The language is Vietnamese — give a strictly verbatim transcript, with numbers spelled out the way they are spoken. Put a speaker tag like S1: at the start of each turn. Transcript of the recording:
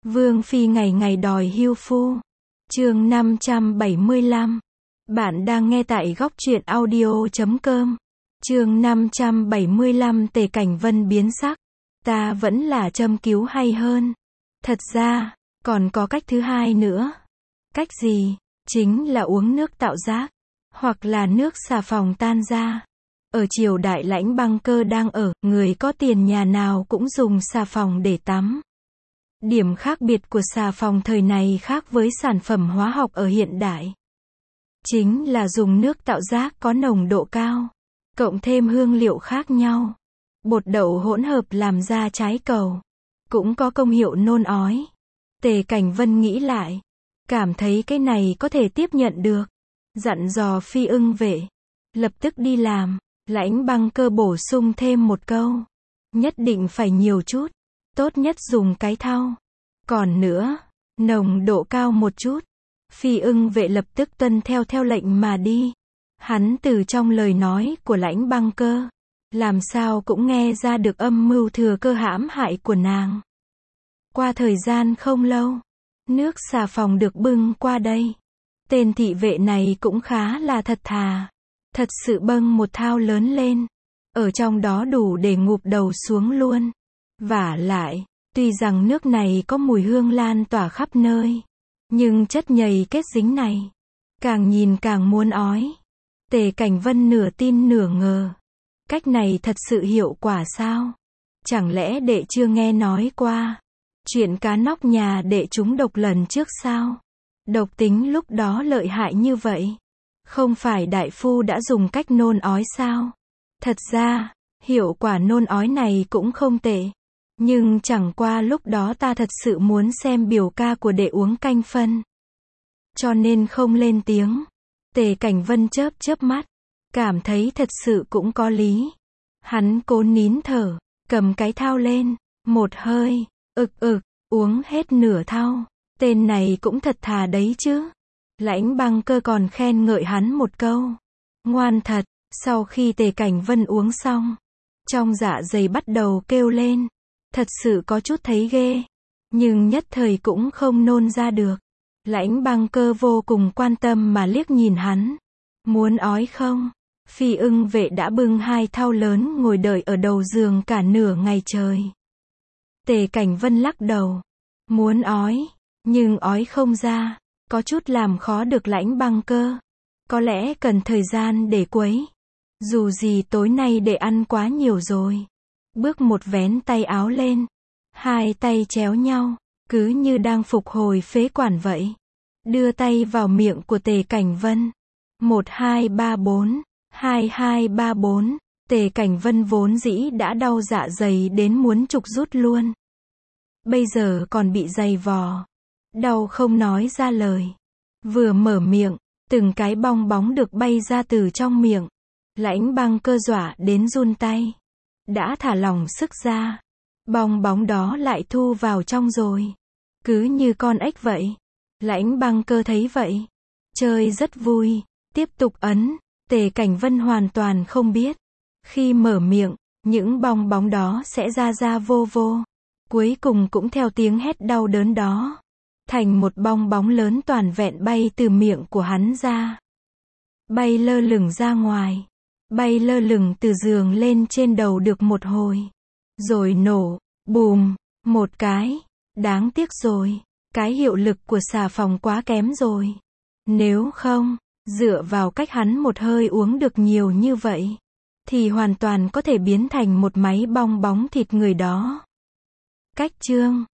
S1: Vương phi ngày ngày đòi hưu phu. Chương năm trăm bảy mươi lăm. Bạn đang nghe tại góc truyện audio chấm com. Chương năm trăm bảy mươi lăm Tề Cảnh Vân biến sắc. Ta vẫn là châm cứu hay hơn. Thật ra, còn có cách thứ hai nữa. Cách gì? Chính là uống nước tạo giác. Hoặc là nước xà phòng tan ra. Ở triều đại Lãnh Băng Cơ đang ở, người có tiền nhà nào cũng dùng xà phòng để tắm. Điểm khác biệt của xà phòng thời này khác với sản phẩm hóa học ở hiện đại. Chính là dùng nước tạo giác có nồng độ cao, cộng thêm hương liệu khác nhau. Bột đậu hỗn hợp làm ra trái cầu, cũng có công hiệu nôn ói. Tề Cảnh Vân nghĩ lại, cảm thấy cái này có thể tiếp nhận được. Dặn dò Phi Ưng Vệ, lập tức đi làm. Lãnh Băng Cơ bổ sung thêm một câu. Nhất định phải nhiều chút. Tốt nhất dùng cái thau. Còn nữa, nồng độ cao một chút. Phi Ưng Vệ lập tức tuân theo theo lệnh mà đi. Hắn từ trong lời nói của Lãnh Băng Cơ, làm sao cũng nghe ra được âm mưu thừa cơ hãm hại của nàng. Qua thời gian không lâu, nước xà phòng được bưng qua đây. Tên thị vệ này cũng khá là thật thà. Thật sự bâng một thao lớn lên. Ở trong đó đủ để ngụp đầu xuống luôn. Vả lại, tuy rằng nước này có mùi hương lan tỏa khắp nơi, nhưng chất nhầy kết dính này, càng nhìn càng muốn ói. Tề Cảnh Vân nửa tin nửa ngờ. Cách này thật sự hiệu quả sao? Chẳng lẽ đệ chưa nghe nói qua chuyện cá nóc nhà đệ trúng độc lần trước sao? Độc tính lúc đó lợi hại như vậy. Không phải đại phu đã dùng cách nôn ói sao? Thật ra, hiệu quả nôn ói này cũng không tệ. Nhưng chẳng qua lúc đó ta thật sự muốn xem biểu ca của đệ uống canh phân, cho nên không lên tiếng. Tề Cảnh Vân chớp chớp mắt, cảm thấy thật sự cũng có lý. Hắn cố nín thở, cầm cái thau lên, một hơi, ực ực, uống hết nửa thau. Tên này cũng thật thà đấy chứ. Lãnh Băng Cơ còn khen ngợi hắn một câu. Ngoan thật. Sau khi Tề Cảnh Vân uống xong, trong dạ dày bắt đầu kêu lên. Thật sự có chút thấy ghê. Nhưng nhất thời cũng không nôn ra được. Lãnh Băng Cơ vô cùng quan tâm mà liếc nhìn hắn. Muốn ói không? Phi Ưng Vệ đã bưng hai thau lớn ngồi đợi ở đầu giường cả nửa ngày trời. Tề Cảnh Vân lắc đầu. Muốn ói, nhưng ói không ra. Có chút làm khó được Lãnh Băng Cơ. Có lẽ cần thời gian để quấy. Dù gì tối nay để ăn quá nhiều rồi. Bước một vén tay áo lên. Hai tay chéo nhau, cứ như đang phục hồi phế quản vậy. Đưa tay vào miệng của Tề Cảnh Vân. Một hai ba bốn, hai hai ba bốn. Tề Cảnh Vân vốn dĩ đã đau dạ dày đến muốn trục rút luôn. Bây giờ còn bị dày vò. Đau không nói ra lời. Vừa mở miệng, từng cái bong bóng được bay ra từ trong miệng. Lãnh Băng Cơ dọa đến run tay. Đã thả lỏng sức ra. Bong bóng đó lại thu vào trong rồi. Cứ như con ếch vậy. Lãnh Băng Cơ thấy vậy. Chơi rất vui. Tiếp tục ấn. Tề Cảnh Vân hoàn toàn không biết. Khi mở miệng, những bong bóng đó sẽ ra ra vô vô. Cuối cùng cũng theo tiếng hét đau đớn đó. Thành một bong bóng lớn toàn vẹn bay từ miệng của hắn ra. Bay lơ lửng ra ngoài. Bay lơ lửng từ giường lên trên đầu được một hồi. Rồi nổ, bùm, một cái. Đáng tiếc rồi. Cái hiệu lực của xà phòng quá kém rồi. Nếu không, dựa vào cách hắn một hơi uống được nhiều như vậy, thì hoàn toàn có thể biến thành một máy bong bóng thịt người đó. Cách chương